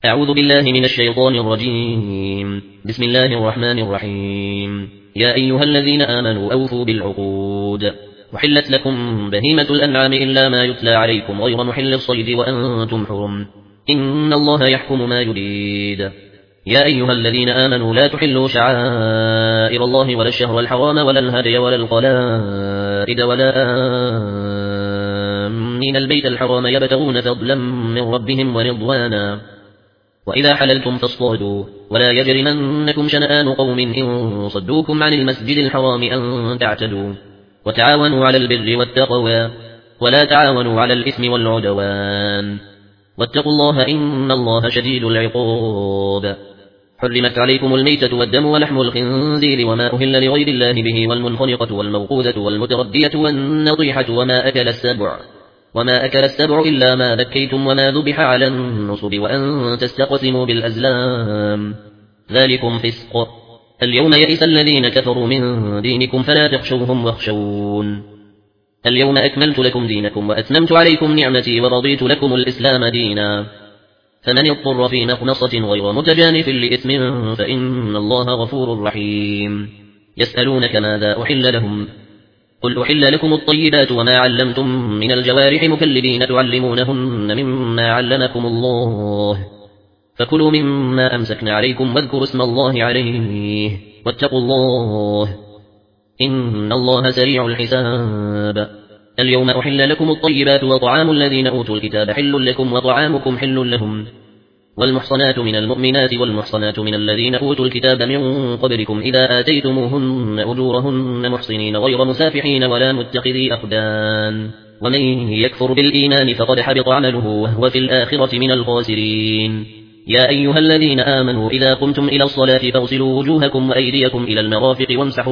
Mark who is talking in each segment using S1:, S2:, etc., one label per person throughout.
S1: أعوذ بالله من الشيطان الرجيم. بسم الله الرحمن الرحيم. يا أيها الذين آمنوا أوفوا بالعقود، وحلت لكم بهيمة الأنعام إلا ما يتلى عليكم غير محل الصيد وأنتم حرم، إن الله يحكم ما يريد. يا أيها الذين آمنوا لا تحلوا شعائر الله ولا الشهر الحرام ولا الهدي ولا القلائد ولا آمين البيت الحرام يبتغون فضلا من ربهم ورضوانا، وإذا حللتم فاصطادوا، ولا يجرمنكم شنآن قوم إن صدوكم عن المسجد الحرام أن تعتدوا، وتعاونوا على البر والتقوى ولا تعاونوا على الإثم والعدوان، واتقوا الله إن الله شديد العقاب. حرمت عليكم الميتة والدم ولحم الخنزير وما أهل لغير الله به والمنخنقة والموقوذة والمتردية والنطيحة وما أكل السبع إلا ما ذكيتم وما ذبح على النصب وأن تستقسموا بالأزلام، ذلكم فسق. اليوم يئس الذين كفروا من دينكم فلا تخشوهم واخشون. اليوم أكملت لكم دينكم وأتممت عليكم نعمتي ورضيت لكم الإسلام دينا، فمن اضطر في مخنصة غير متجانف لإثم فإن الله غفور رحيم. يسألونك ماذا أحل لهم، قل أحل لكم الطيبات وما علمتم من الجوارح مكلبين تعلمونهن مما علمكم الله، فكلوا مما أمسكنا عليكم واذكروا اسم الله عليه واتقوا الله إن الله سريع الحساب. اليوم أحل لكم الطيبات وطعام الذين أوتوا الكتاب حل لكم وطعامكم حل لهم، والمحصنات من المؤمنات والمحصنات من الذين أوتوا الكتاب من قبلكم إذا آتيتموهن أجورهن محصنين غير مسافحين ولا متخذي أخدان، ومن يكفر بالإيمان فقد حبط عمله وهو في الآخرة من الخاسرين. يا أيها الذين آمنوا إذا قمتم إلى الصلاة فاغسلوا وجوهكم وأيديكم إلى المرافق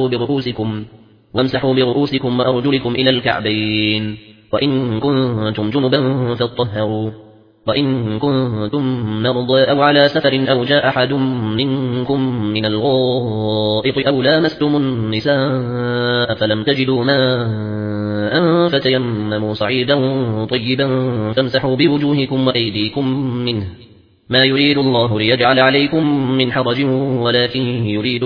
S1: وامسحوا برؤوسكم وأرجلكم إلى الكعبين، وإن كنتم جنبا فاطهروا، وإن كنتم مرضى أو على سفر أو جاء أحد منكم من الغائط أو لامستم النساء فلم تجدوا ماء فتيمموا صعيدا طيبا فامسحوا بوجوهكم وأيديكم منه، ما يريد الله ليجعل عليكم من حرج ولكن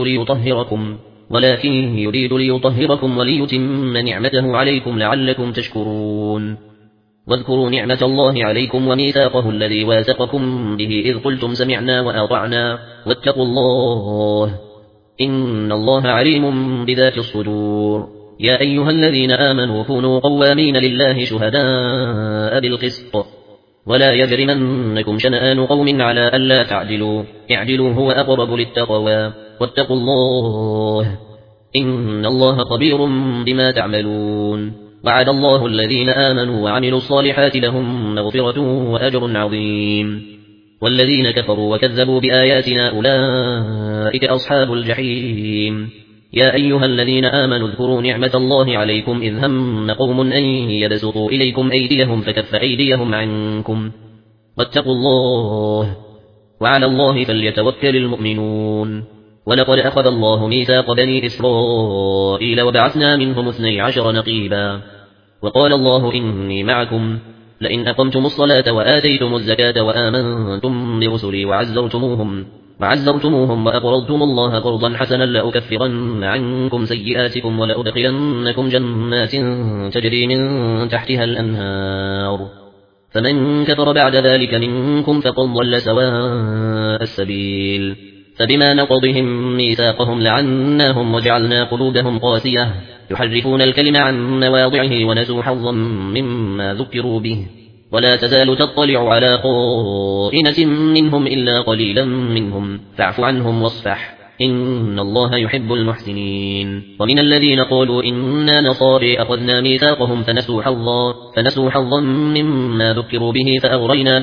S1: يريد ليطهركم وليتم نعمته عليكم لعلكم تشكرون. واذكروا نعمة الله عليكم وميثاقه الذي واثقكم به إذ قلتم سمعنا وأطعنا واتقوا الله إن الله عليم بذات الصدور. يا أيها الذين آمنوا كونوا قوامين لله شهداء بالقسط، ولا يجرمنكم شنآن قوم على ألا تعدلوا، اعدلوا هو أقرب للتقوى، واتقوا الله إن الله خبير بما تعملون. وعد الله الذين آمنوا وعملوا الصالحات لهم مغفرة وأجر عظيم، والذين كفروا وكذبوا بآياتنا أولئك أصحاب الجحيم. يا أيها الذين آمنوا اذكروا نعمة الله عليكم إذ هم قوم أن يبسطوا إليكم أيديهم فكف أيديهم عنكم واتقوا الله وعلى الله فليتوكل المؤمنون. ولقد أخذ الله ميثاق بني إسرائيل وبعثنا منهم 12 نقيبا، وقال الله إني معكم لئن أقمتم الصلاة وآتيتم الزكاة وآمنتم برسلي وعزرتموهم وأقرضتم الله قرضا حسنا لأكفرن عنكم سيئاتكم ولأدخلنكم جنات تجري من تحتها الأنهار، فمن كفر بعد ذلك منكم فقد ضل سواء السبيل. فبما نقضهم ميثاقهم لعناهم وجعلنا قلوبهم قاسية يحرفون الكلم عن مواضعه ونسوا حظا مما ذكروا به، ولا تزال تطلع على خائنة منهم إلا قليلا منهم فاعف عنهم واصفح إن الله يحب المحسنين. ومن الذين قالوا إنا نصارى أخذنا ميثاقهم فنسوا حظا مما ذكروا به فأغرينا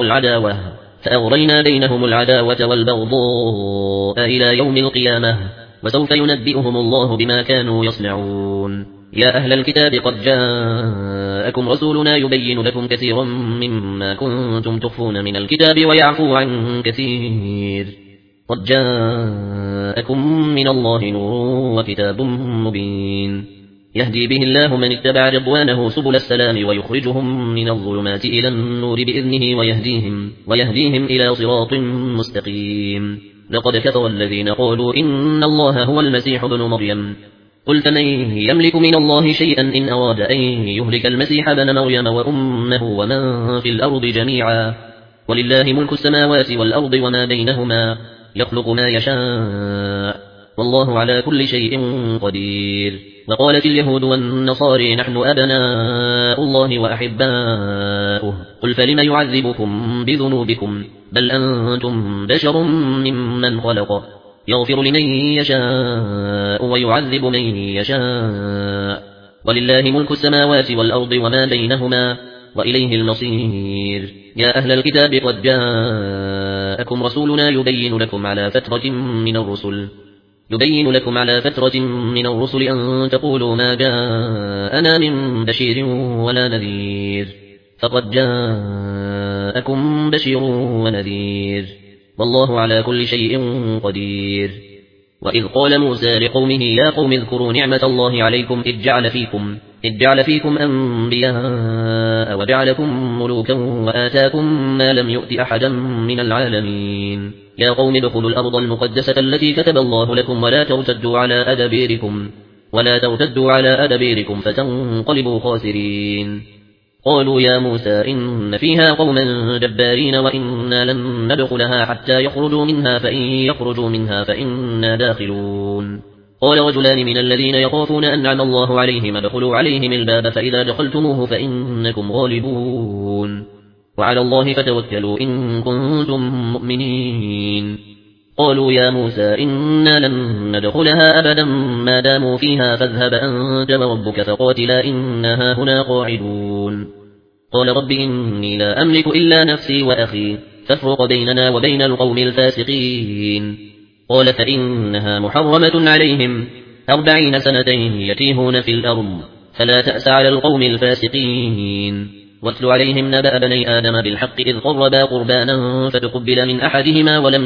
S1: بينهم العداوة والبغضاء إلى يوم القيامة، وسوف ينبئهم الله بما كانوا يصنعون. يا أهل الكتاب قد جاءكم رسولنا يبين لكم كثيرا مما كنتم تخفون من الكتاب ويعفو عن كثير، قد جاءكم من الله نور وكتاب مبين. يهدي به الله من اتبع رضوانه سبل السلام ويخرجهم من الظلمات إلى النور بإذنه ويهديهم إلى صراط مستقيم. لقد كفر الذين قالوا إن الله هو المسيح ابن مريم قل فمن يملك من الله شيئا إن أراد أن يهلك المسيح ابن مريم وأمه ومن في الأرض جميعا ولله ملك السماوات والأرض وما بينهما يخلق ما يشاء والله على كل شيء قدير. وقالت اليهود والنصارى نحن أبناء الله وأحباؤه قل فلم يعذبكم بذنوبكم بل أنتم بشر ممن خلق يغفر لمن يشاء ويعذب من يشاء ولله ملك السماوات والأرض وما بينهما وإليه المصير. يا أهل الكتاب قد جاءكم رسولنا يبين لكم على فترة من الرسل أن تقولوا ما جاءنا من بشير ولا نذير فقد جاءكم بشير ونذير والله على كل شيء قدير. وإذ قال موسى لقومه يا قوم اذكروا نعمة الله عليكم إذ جعل فيكم أنبياء وجعلكم ملوكا وآتاكم ما لم يؤت أحدا من العالمين. يا قوم ادخلوا الأرض المقدسة التي كتب الله لكم ولا ترتدوا على أدبيركم فتنقلبوا خاسرين. قالوا يا موسى إن فيها قوما جبارين وإنا لن ندخلها حتى يخرجوا منها فإن يخرجوا منها فإنا داخلون. قال رجلان من الذين يخافون أنعم الله عليهم ادخلوا عليهم الباب فإذا دخلتموه فإنكم غالبون وعلى الله فتوكلوا إن كنتم مؤمنين. قالوا يا موسى إنا لن ندخلها أبدا ما داموا فيها فاذهب أنت وربك فقاتلا إنها هنا قاعدون. قال رب إني لا أملك إلا نفسي وأخي فافرق بيننا وبين القوم الفاسقين. قال فإنها محرمة عليهم 40 سنة يتيهون في الأرض فلا تأس على القوم الفاسقين. واتل عليهم نبأ بني آدم بالحق إذ قربا قربانا فتقبل من أحدهما ولم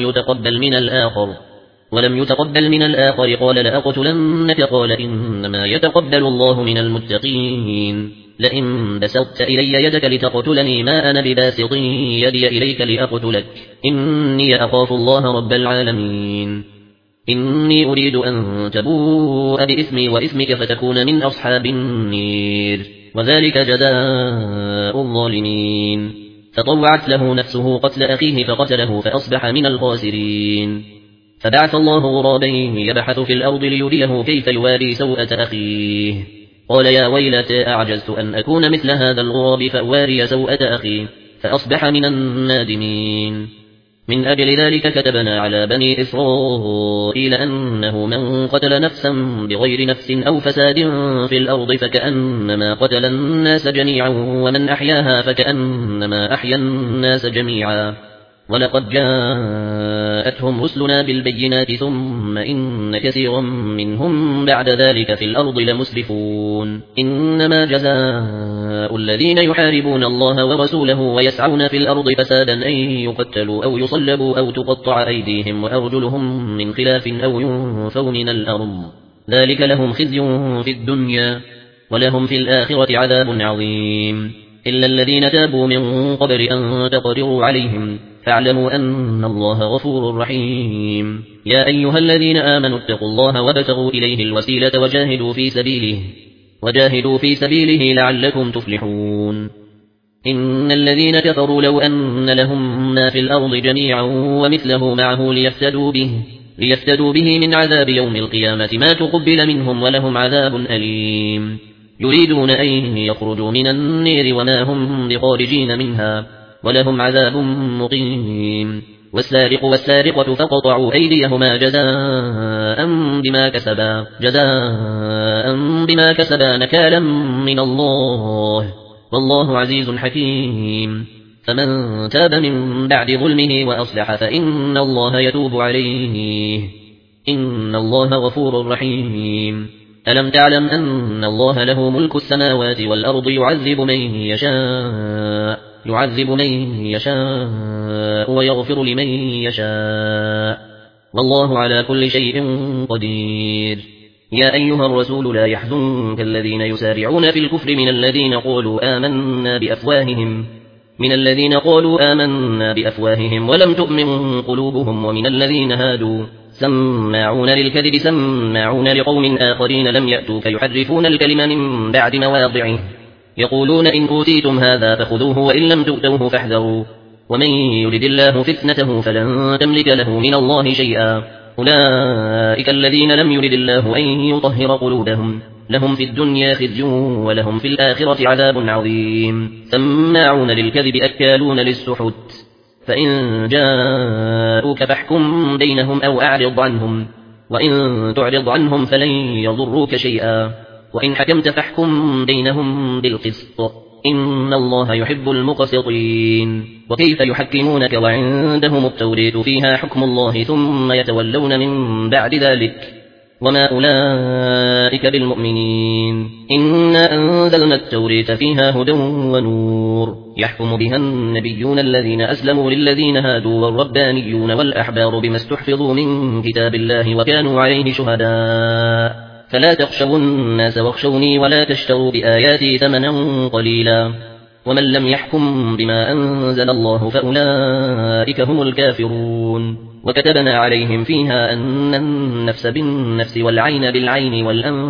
S1: يتقبل من الآخر قال لأقتلنك قال إنما يتقبل الله من المتقين. لئن بسطت إلي يدك لتقتلني ما أنا بباسط يدي إليك لأقتلك إني أخاف الله رب العالمين. إني أريد أن تبوء بإثمي وإثمك فتكون من أصحاب النير وذلك جزاء الظالمين. فطوعت له نفسه قتل أخيه فقتله فأصبح من الخاسرين. فبعث الله غرابا يبحث في الأرض ليريه كيف يواري سوءة أخيه قال يا ويلتى أعجزت أن أكون مثل هذا الغراب فأواري سوءة أخي فأصبح من النادمين. من أجل ذلك كتبنا على بني إسرائيل أنه من قتل نفسا بغير نفس أو فساد في الأرض فكأنما قتل الناس جميعا ومن أحياها فكأنما أحيا الناس جميعا. ولقد جاءتهم رسلنا بالبينات ثم إن كثيرا منهم بعد ذلك في الأرض لمسرفون. إنما جزاء الذين يحاربون الله ورسوله ويسعون في الأرض فسادا أن يقتلوا أو يصلبوا أو تقطع أيديهم وأرجلهم من خلاف أو ينفوا من الأرض ذلك لهم خزي في الدنيا ولهم في الآخرة عذاب عظيم. إلا الذين تابوا من قبل أن تقدروا عليهم فاعلموا أن الله غفور رحيم. يا أيها الذين آمنوا اتقوا الله وابتغوا إليه الوسيلة وجاهدوا في سبيله لعلكم تفلحون. إن الذين كفروا لو أن لهم ما في الأرض جميعا ومثله معه ليفتدوا به من عذاب يوم القيامة ما تقبل منهم ولهم عذاب أليم. يريدون أن يخرجوا من النير وما هم بخارجين منها ولهم عذاب مقيم. والسارق والسارقة فقطعوا أيديهما جزاء بما كسبا نكالا من الله والله عزيز حكيم. فمن تاب من بعد ظلمه وأصلح فإن الله يتوب عليه إن الله غفور رحيم. ألم تعلم أن الله له ملك السماوات والأرض يعذب من يشاء ويغفر لمن يشاء والله على كل شيء قدير. يا أيها الرسول لا يحزنك الذين يسارعون في الكفر من الذين قالوا آمنا بأفواههم ولم تؤمن قلوبهم، ومن الذين هادوا سماعون للكذب سماعون لقوم آخرين لم يأتوك يحرفون الكلم من بعد مواضعه، يقولون إن أوتيتم هذا فخذوه وإن لم تؤتوه فاحذروا، ومن يرد الله فتنته فلن تملك له من الله شيئا، أولئك الذين لم يرد الله أن يطهر قلوبهم، لهم في الدنيا خزي ولهم في الآخرة عذاب عظيم. سماعون للكذب أكالون للسحت، فإن جاءوك فاحكم بينهم أو أعرض عنهم، وإن تعرض عنهم فلن يضروك شيئا، وإن حكمت فاحكم بينهم بالقسط، إن الله يحب المقسطين. وكيف يحكمونك وعندهم التوراة فيها حكم الله ثم يتولون من بعد ذلك وما أولئك بالمؤمنين. إنا أنزلنا التوراة فيها هدى ونور يحكم بها النبيون الذين أسلموا للذين هادوا والربانيون والأحبار بما استحفظوا من كتاب الله وكانوا عليه شهداء، فلا تخشوا الناس واخشوني ولا تشتروا بآياتي ثمنا قليلا، ومن لم يحكم بما أنزل الله فأولئك هم الكافرون. وكتبنا عليهم فيها أن النفس بالنفس والعين بالعين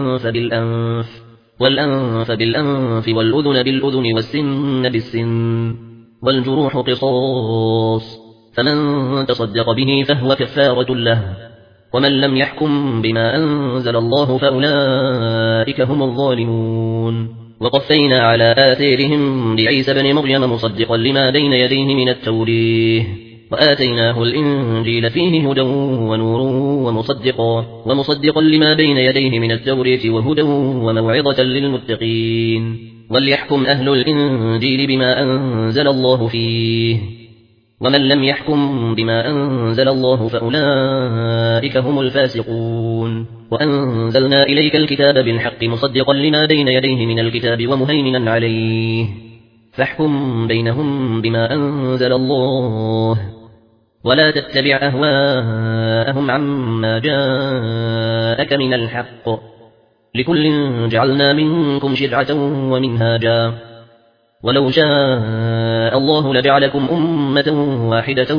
S1: والأنف بالأنف والأذن بالأذن والسن بالسن والجروح قصاص، فمن تصدق به فهو كفارة له، ومن لم يحكم بما أنزل الله فأولئك هم الظالمون. وقفينا على آثارهم بعيسى بن مريم مصدقا لما بين يديه من التوراة، وآتيناه الإنجيل فيه هدى ونور ومصدقا لما بين يديه من التوراة وهدى وموعظة للمتقين. وليحكم أهل الإنجيل بما أنزل الله فيه، ومن لم يحكم بما أنزل الله فأولئك هم الفاسقون. وأنزلنا إليك الكتاب بالحق مصدقا لما بين يديه من الكتاب ومهيمنا عليه، فاحكم بينهم بما أنزل الله، ولا تتبع أهواءهم عما جاءك من الحق، لكل جعلنا منكم شرعة ومنهاجا، ولو شاء الله لجعلكم أمة واحدة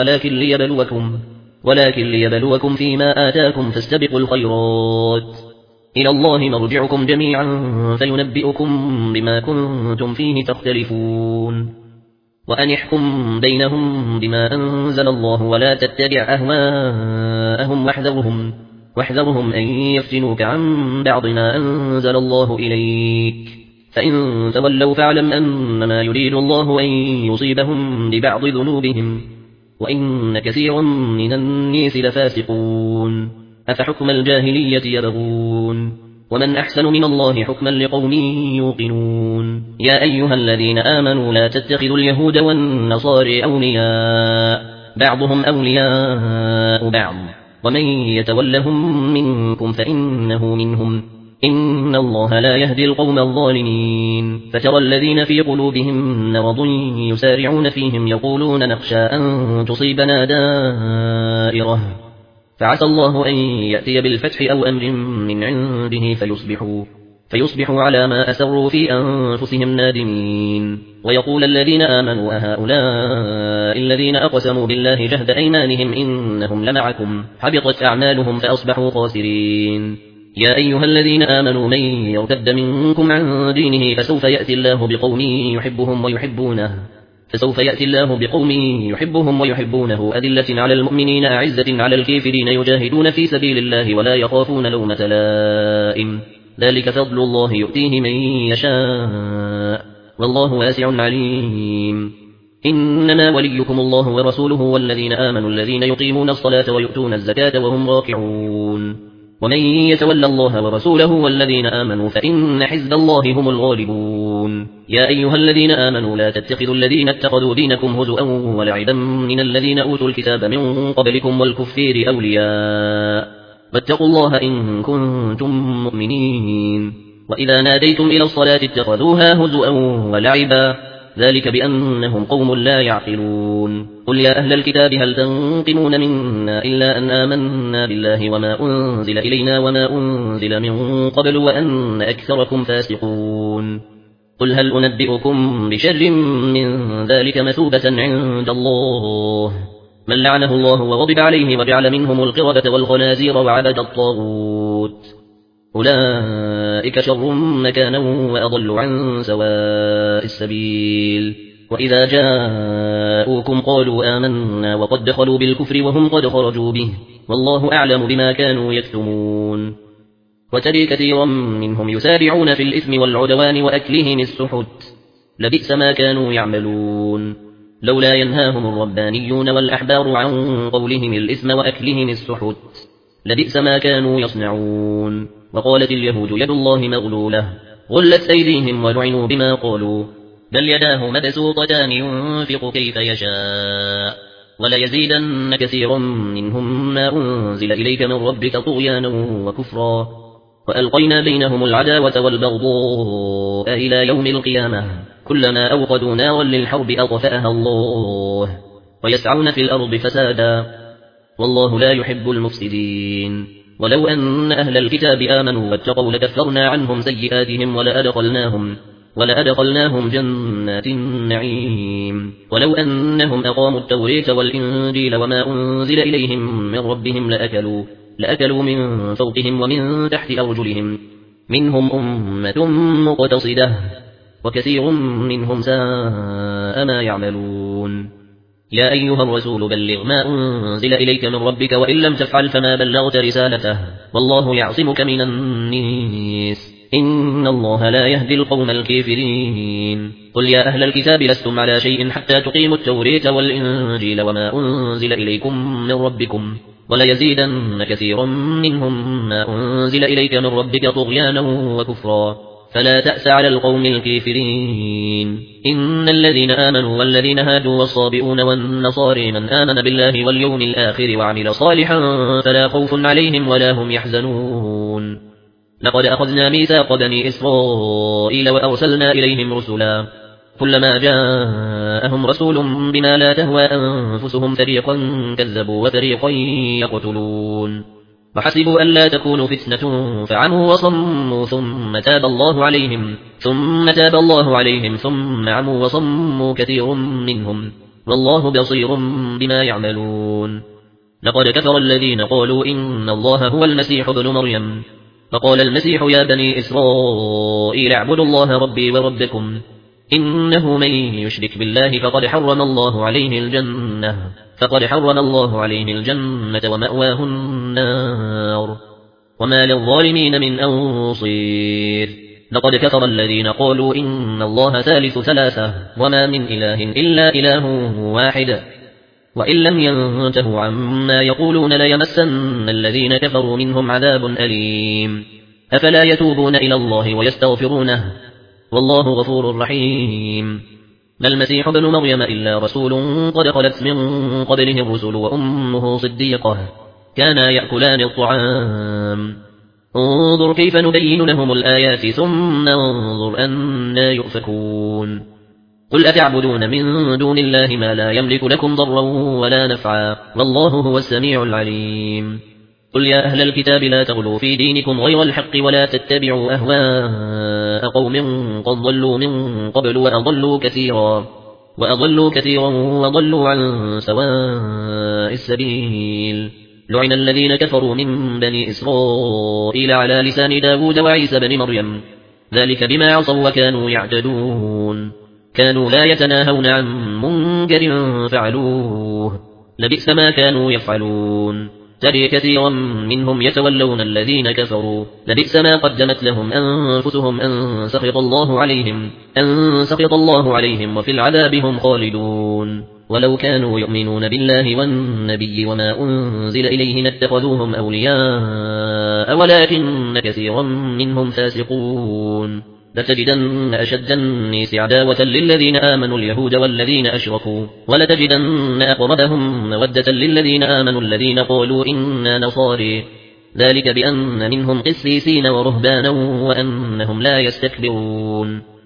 S1: ولكن ليبلوكم فيما آتاكم فاستبقوا الخيرات، إلى الله مرجعكم جميعا فينبئكم بما كنتم فيه تختلفون. وأن احكم بينهم بما أنزل الله ولا تتبع أهواءهم واحذرهم أن يفتنوك عن بعض ما أنزل الله إليك، فإن تولوا فاعلم أنما يريد الله أن يصيبهم ببعض ذنوبهم، وإن كثيرا من الناس لفاسقون. أفحكم الجاهلية يبغون، ومن أحسن من الله حكما لقوم يوقنون. يا أيها الذين آمنوا لا تتخذوا اليهود والنصارى أولياء، بعضهم أولياء بعض، ومن يتولهم منكم فإنه منهم، إن الله لا يهدي القوم الظالمين. فترى الذين في قلوبهم مرض يسارعون فيهم يقولون نخشى أن تصيبنا دائرة، فعسى الله أن يأتي بالفتح أو أمر من عنده فيصبحوا على ما أسروا في أنفسهم نادمين. ويقول الذين آمنوا أهؤلاء الذين أقسموا بالله جهد أيمانهم إنهم لمعكم، حبطت أعمالهم فأصبحوا خاسرين. يا أيها الذين آمنوا من يرتد منكم عن دينه فسوف يأتي الله بقوم يحبهم ويحبونه أذلة على المؤمنين أعزة على الكافرين يجاهدون في سبيل الله ولا يخافون لومة لائم، ذلك فضل الله يؤتيه من يشاء والله واسع عليم. إنما وليكم الله ورسوله والذين آمنوا الذين يقيمون الصلاة ويؤتون الزكاة وهم راكعون، ومن يتولى الله ورسوله والذين آمنوا فإن حزب الله هم الغالبون. يا أيها الذين آمنوا لا تتخذوا الذين اتخذوا دينكم هزؤا ولعبا من الذين أوتوا الكتاب من قبلكم والكفار أولياء، واتقوا الله إن كنتم مؤمنين. وإذا ناديتم إلى الصلاة اتخذوها هزؤا ولعبا، ذلك بأنهم قوم لا يعقلون. قل يا أهل الكتاب هل تنقمون منا إلا أن آمنا بالله وما أنزل إلينا وما أنزل من قبل وأن أكثركم فاسقون قل هل أنبئكم بشر من ذلك مثوبة عند الله من لعنه الله وغضب عليه وجعل منهم القردة والخنازير وعبد الطاغوت أولئك شر مكانا وأضل عن سواء السبيل وإذا جاءوكم قالوا آمنا وقد دخلوا بالكفر وهم قد خرجوا به والله أعلم بما كانوا يكتمون وترى كثيرا منهم يسارعون في الإثم والعدوان وأكلهم السحت لبئس ما كانوا يعملون لولا ينهاهم الربانيون والأحبار عن قولهم الإثم وأكلهم السحت لبئس ما كانوا يصنعون وقالت اليهود يد الله مغلولة غلت أيديهم ولعنوا بما قالوا بل يداه مبسوطتان ينفق كيف يشاء وليزيدن كثيرا منهم ما أنزل إليك من ربك طغيانا وكفرا وألقينا بينهم العداوة والبغضاء إلى يوم القيامة كلما أوقدوا نارا للحرب أطفأها الله ويسعون في الأرض فسادا والله لا يحب المفسدين ولو أن أهل الكتاب آمنوا واتقوا لكفرنا عنهم سيئاتهم ولأدخلناهم جنات النعيم ولو أنهم أقاموا التوراة والإنجيل وما أنزل إليهم من ربهم لأكلوا من فوقهم ومن تحت أرجلهم منهم أمة مقتصدة وكثير منهم ساء ما يعملون يا أيها الرسول بلغ ما أنزل إليك من ربك وإن لم تفعل فما بلغت رسالته والله يعصمك من الناس إن الله لا يهدي القوم الكافرين قل يا أهل الكتاب لستم على شيء حتى تقيموا التوراة والإنجيل وما أنزل إليكم من ربكم وليزيدن كثيرا منهم ما أنزل إليك من ربك طغيانا وكفرا فلا تأس على القوم الكافرين إن الذين آمنوا والذين هادوا والصابئون والنصارى من آمن بالله واليوم الآخر وعمل صالحا فلا خوف عليهم ولا هم يحزنون لقد أخذنا ميثاق بني إسرائيل وأرسلنا إليهم رسلا كلما جاءهم رسول بما لا تهوى أنفسهم فريقا كذبوا وفريقا يقتلون وحسبوا أن لا تكون فتنة فعموا وصموا ثم تاب الله عليهم ثم عموا وصموا كثير منهم والله بصير بما يعملون لقد كفر الذين قالوا إن الله هو المسيح ابن مريم فقال المسيح يا بني إسرائيل اعبدوا الله ربي وربكم إنه من يشرك بالله فقد حرم الله عليه الجنة ومأواه النار وما للظالمين من أنصير لقد كفر الذين قالوا إن الله ثالث ثلاثة وما من إله إلا إله واحد وإن لم ينتهوا عما يقولون ليمسن الذين كفروا منهم عذاب أليم أفلا يتوبون إلى الله ويستغفرونه والله غفور رحيم ما المسيح ابن مريم إلا رسول قد خلت من قبله الرسل وأمه صديقة كانا يأكلان الطعام انظر كيف نبين لهم الآيات ثم انظر أنا يؤفكون قل أتعبدون من دون الله ما لا يملك لكم ضرا ولا نفعا والله هو السميع العليم قل يا أهل الكتاب لا تغلوا في دينكم غير الحق ولا تتبعوا أهواء قوم قد ضلوا من قبل وأضلوا كثيرا وضلوا عن سواء السبيل لعن الذين كفروا من بني إسرائيل على لسان داود وعيسى بن مريم ذلك بما عصوا وكانوا يعتدون كانوا لا يتناهون عن منكر فعلوه لبئس ما كانوا يفعلون ترى كثيرا منهم يتولون الذين كفروا لبئس ما قدمت لهم أنفسهم أن سخط الله عليهم وفي العذاب هم خالدون ولو كانوا يؤمنون بالله والنبي وما أنزل إليه لاتخذوهم أولياء ولكن كثيرا منهم فاسقون لتجدن أشد الناس عداوة للذين آمنوا اليهود والذين أشركوا ولتجدن أقربهم مودة للذين آمنوا الذين قالوا إنا نصارى ذلك بأن منهم قسيسين ورهبانا وأنهم لا يستكبرون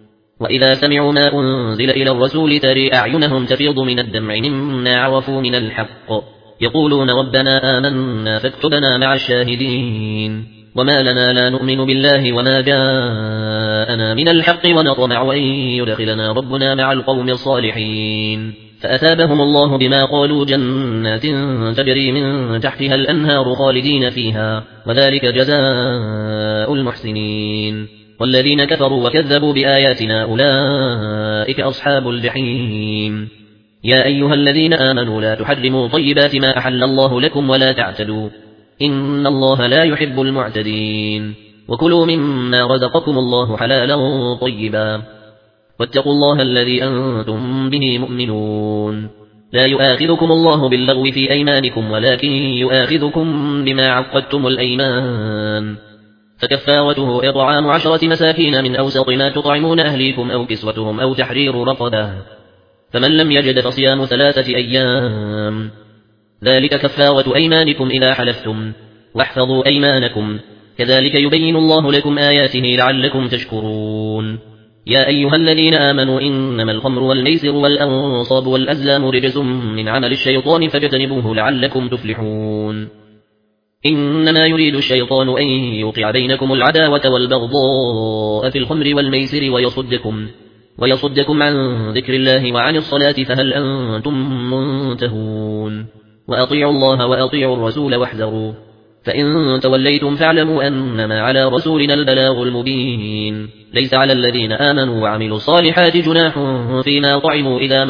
S1: وإذا سمعوا ما أنزل إلى الرسول ترى أعينهم تفيض من الدمع مما عرفوا من الحق يقولون ربنا آمنا فاكتبنا مع الشاهدين وما لنا لا نؤمن بالله وما جاءنا من الحق ونطمع أن يدخلنا ربنا مع القوم الصالحين فأثابهم الله بما قالوا جنات تجري من تحتها الأنهار خالدين فيها وذلك جزاء المحسنين والذين كفروا وكذبوا بآياتنا أولئك أصحاب الجحيم يا أيها الذين آمنوا لا تحرموا طيبات ما أحل الله لكم ولا تعتدوا إن الله لا يحب المعتدين وكلوا مما رزقكم الله حلالا طيبا واتقوا الله الذي أنتم به مؤمنون لا يؤاخذكم الله باللغو في أيمانكم ولكن يؤاخذكم بما عقدتم الأيمان فكفارته إطعام 10 مساكين من أوسط ما تطعمون أهليكم أو كسوتهم أو تحرير رقبة فمن لم يجد فصيام 3 أيام ذلك كفارة أيمانكم إذا حلفتم واحفظوا أيمانكم كذلك يبين الله لكم آياته لعلكم تشكرون يا أيها الذين آمنوا إنما الخمر والميسر والأنصاب والأزلام رجس من عمل الشيطان فاجتنبوه لعلكم تفلحون إنما يريد الشيطان أن يوقع بينكم العداوة والبغضاء في الخمر والميسر ويصدكم عن ذكر الله وعن الصلاة فهل أنتم منتهون وأطيعوا الله وأطيعوا الرسول واحذروا فإن توليتم فاعلموا أنما على رسولنا البلاغ المبين ليس على الذين آمنوا وعملوا الصالحات جناح فيما طعموا إذا ما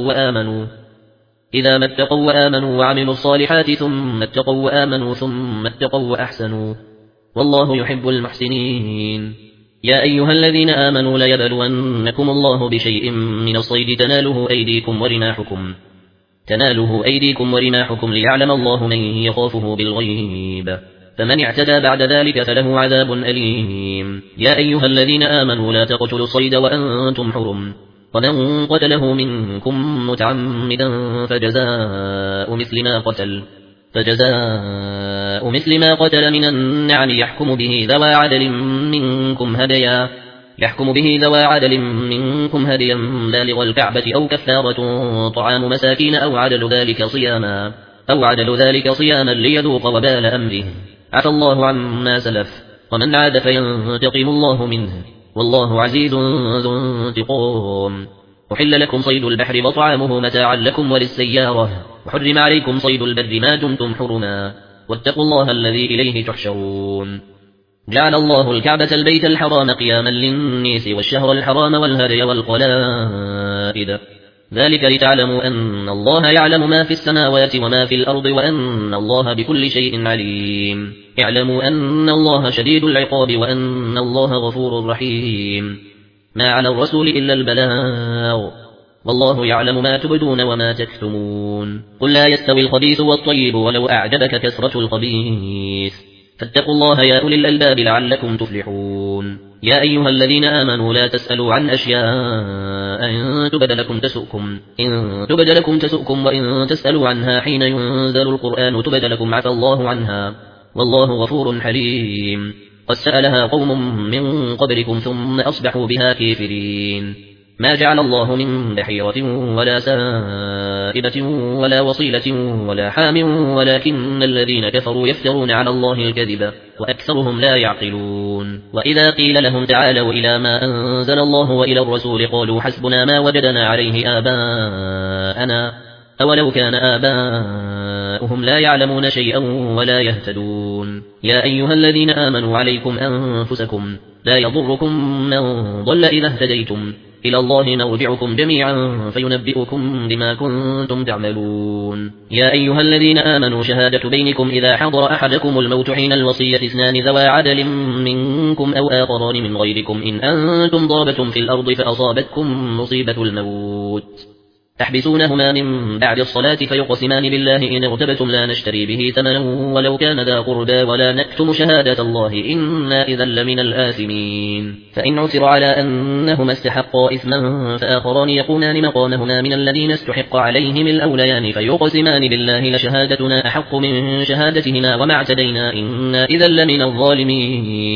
S1: اتقوا وآمنوا وعملوا الصالحات ثم اتقوا وآمنوا ثم اتقوا وأحسنوا والله يحب المحسنين يا أيها الذين آمنوا ليبلونكم الله بشيء من الصيد تناله أيديكم ورماحكم ليعلم الله من يخافه بالغيب فمن اعتدى بعد ذلك فله عذاب أليم يا أيها الذين آمنوا لا تقتلوا الصيد وأنتم حرم ومن قتله منكم متعمدا فجزاء مثل ما قتل من النعم يحكم به ذوى عدل منكم هديا بالغ الكعبة أو كفارة طعام مساكين أو عدل ذلك صياما ليذوق وبال أمره عفى الله عما سلف ومن عاد فينتقم الله منه والله عزيز ذو انتقام أحل لكم صيد البحر وطعامه متاعا لكم وللسيارة وحرم عليكم صيد البر ما دمتم حرما واتقوا الله الذي إليه تحشرون جعل الله الكعبة البيت الحرام قياما للناس والشهر الحرام والهدي والقلائد ذلك لتعلموا أن الله يعلم ما في السماوات وما في الأرض وأن الله بكل شيء عليم اعلموا أن الله شديد العقاب وأن الله غفور رحيم ما على الرسول إلا البلاغ والله يعلم ما تبدون وما تكتمون قل لا يستوي الخبيث والطيب ولو أعجبك كثرة الخبيث فاتقوا الله يا أولي الألباب لعلكم تفلحون يا أيها الذين آمنوا لا تسألوا عن أشياء إن تبد لكم تسؤكم وإن تسألوا عنها حين ينزل القرآن تبد لكم عفى الله عنها والله غفور حليم قد سألها قوم من قبلكم ثم أصبحوا بها كافرين ما جعل الله من بحيرة ولا سائبة ولا وصيلة ولا حام ولكن الذين كفروا يفترون على الله الكذب وأكثرهم لا يعقلون وإذا قيل لهم تعالوا إلى ما أنزل الله وإلى الرسول قالوا حسبنا ما وجدنا عليه آباءنا أولو كان آباؤهم لا يعلمون شيئا ولا يهتدون يا أيها الذين آمنوا عليكم أنفسكم لا يضركم من ضل إذا اهتديتم إلى الله مرجعكم جميعا فينبئكم بما كنتم تعملون يا أيها الذين آمنوا شهادة بينكم إذا حضر أحدكم الموت حين الوصية 2 ذوى عدل منكم أو آخران من غيركم إن أنتم ضربتم في الأرض فأصابتكم مصيبة الموت تحبسونهما من بعد الصلاة فيقسمان بالله إن ارتبتم لا نشتري به ثمنا ولو كان ذا قربى ولا نكتم شهادة الله إنا إذا لمن الآثمين فإن عثر على أنهما استحقا إثما فآخران يقومان مقامهما من الذين استحق عليهم الأوليان فيقسمان بالله لشهادتنا أحق من شهادتهما وما اعتدينا إنا إذا لمن الظالمين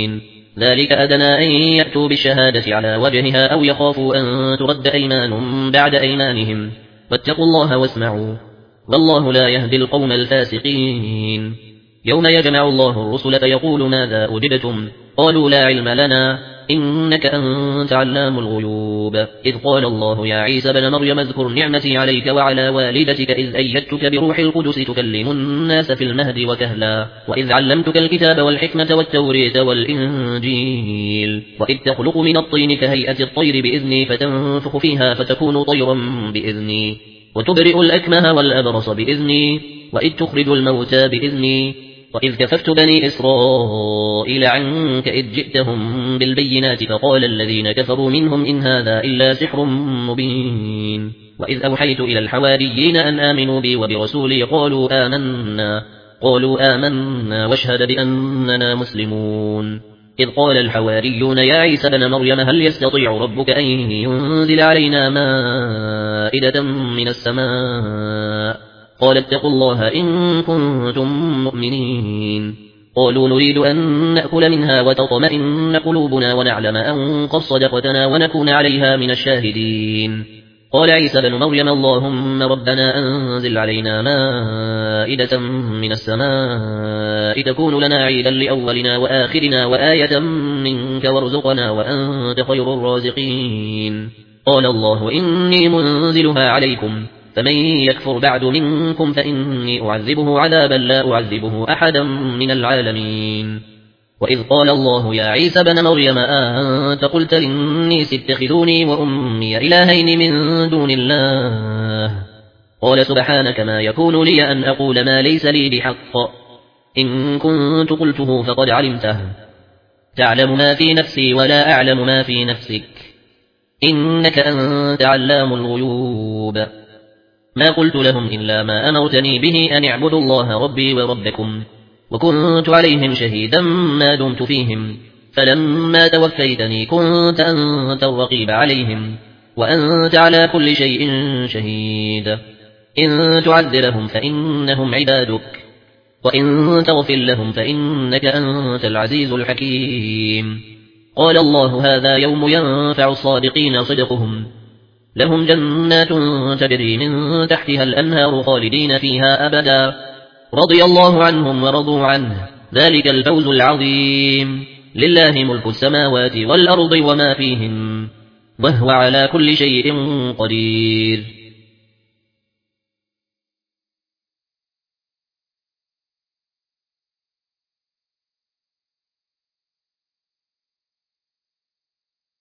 S1: ذلك أدنى أن يأتوا بالشهادة على وجهها أو يخافوا أن ترد أيمان بعد أيمانهم واتقوا الله واسمعوا والله لا يهدي القوم الفاسقين يوم يجمع الله الرسل فيقول ماذا أجبتم قالوا لا علم لنا إنك أنت علام الغيوب إذ قال الله يا عيسى بن مريم اذكر نعمتي عليك وعلى والدتك إذ أيدتك بروح القدس تكلم الناس في المهد وكهلا وإذ علمتك الكتاب والحكمة والتورية والإنجيل وإذ تخلق من الطين كهيئة الطير بإذني فتنفخ فيها فتكون طيرا بإذني وتبرئ الأكمه والأبرص بإذني وإذ تخرج الموتى بإذني وإذ كففت بني إسرائيل عنك إذ جئتهم بالبينات فقال الذين كفروا منهم إن هذا إلا سحر مبين وإذ أوحيت إلى الحواريين أن آمنوا بي وبرسولي قالوا آمنا واشهد بأننا مسلمون إذ قال الحواريون يا عيسى بن مريم هل يستطيع ربك أن ينزل علينا مائدة من السماء قال اتقوا الله إن كنتم مؤمنين قالوا نريد أن نأكل منها وتطمئن قلوبنا ونعلم أن قد صدقتنا ونكون عليها من الشاهدين قال عيسى بن مريم اللهم ربنا أنزل علينا مائدة من السماء تكون لنا عيدا لأولنا وآخرنا وآية منك وارزقنا وأنت خير الرازقين قال الله إني منزلها عليكم فمن يكفر بعد منكم فإني أعذبه عذابا لا أعذبه أحدا من العالمين وإذ قال الله يا عيسى بن مريم أنت قلت للناس اتخذوني وأمي إلهين من دون الله قال سبحانك ما يكون لي أن أقول ما ليس لي بحق إن كنت قلته فقد علمته تعلم ما في نفسي ولا أعلم ما في نفسك إنك أنت علام الغيوب ما قلت لهم إلا ما أمرتني به أن اعبدوا الله ربي وربكم وكنت عليهم شهيدا ما دمت فيهم فلما توفيتني كنت أنت الرقيب عليهم وأنت على كل شيء شهيد إن تعذبهم فإنهم عبادك وإن تغفر لهم فإنك أنت العزيز الحكيم قال الله هذا يوم ينفع الصادقين صدقهم لهم جنات تجري من تحتها الأنهار خالدين فيها أبدا رضي الله عنهم ورضوا عنه ذلك الفوز العظيم لله ملك السماوات والأرض وما فيهم وهو على كل شيء قدير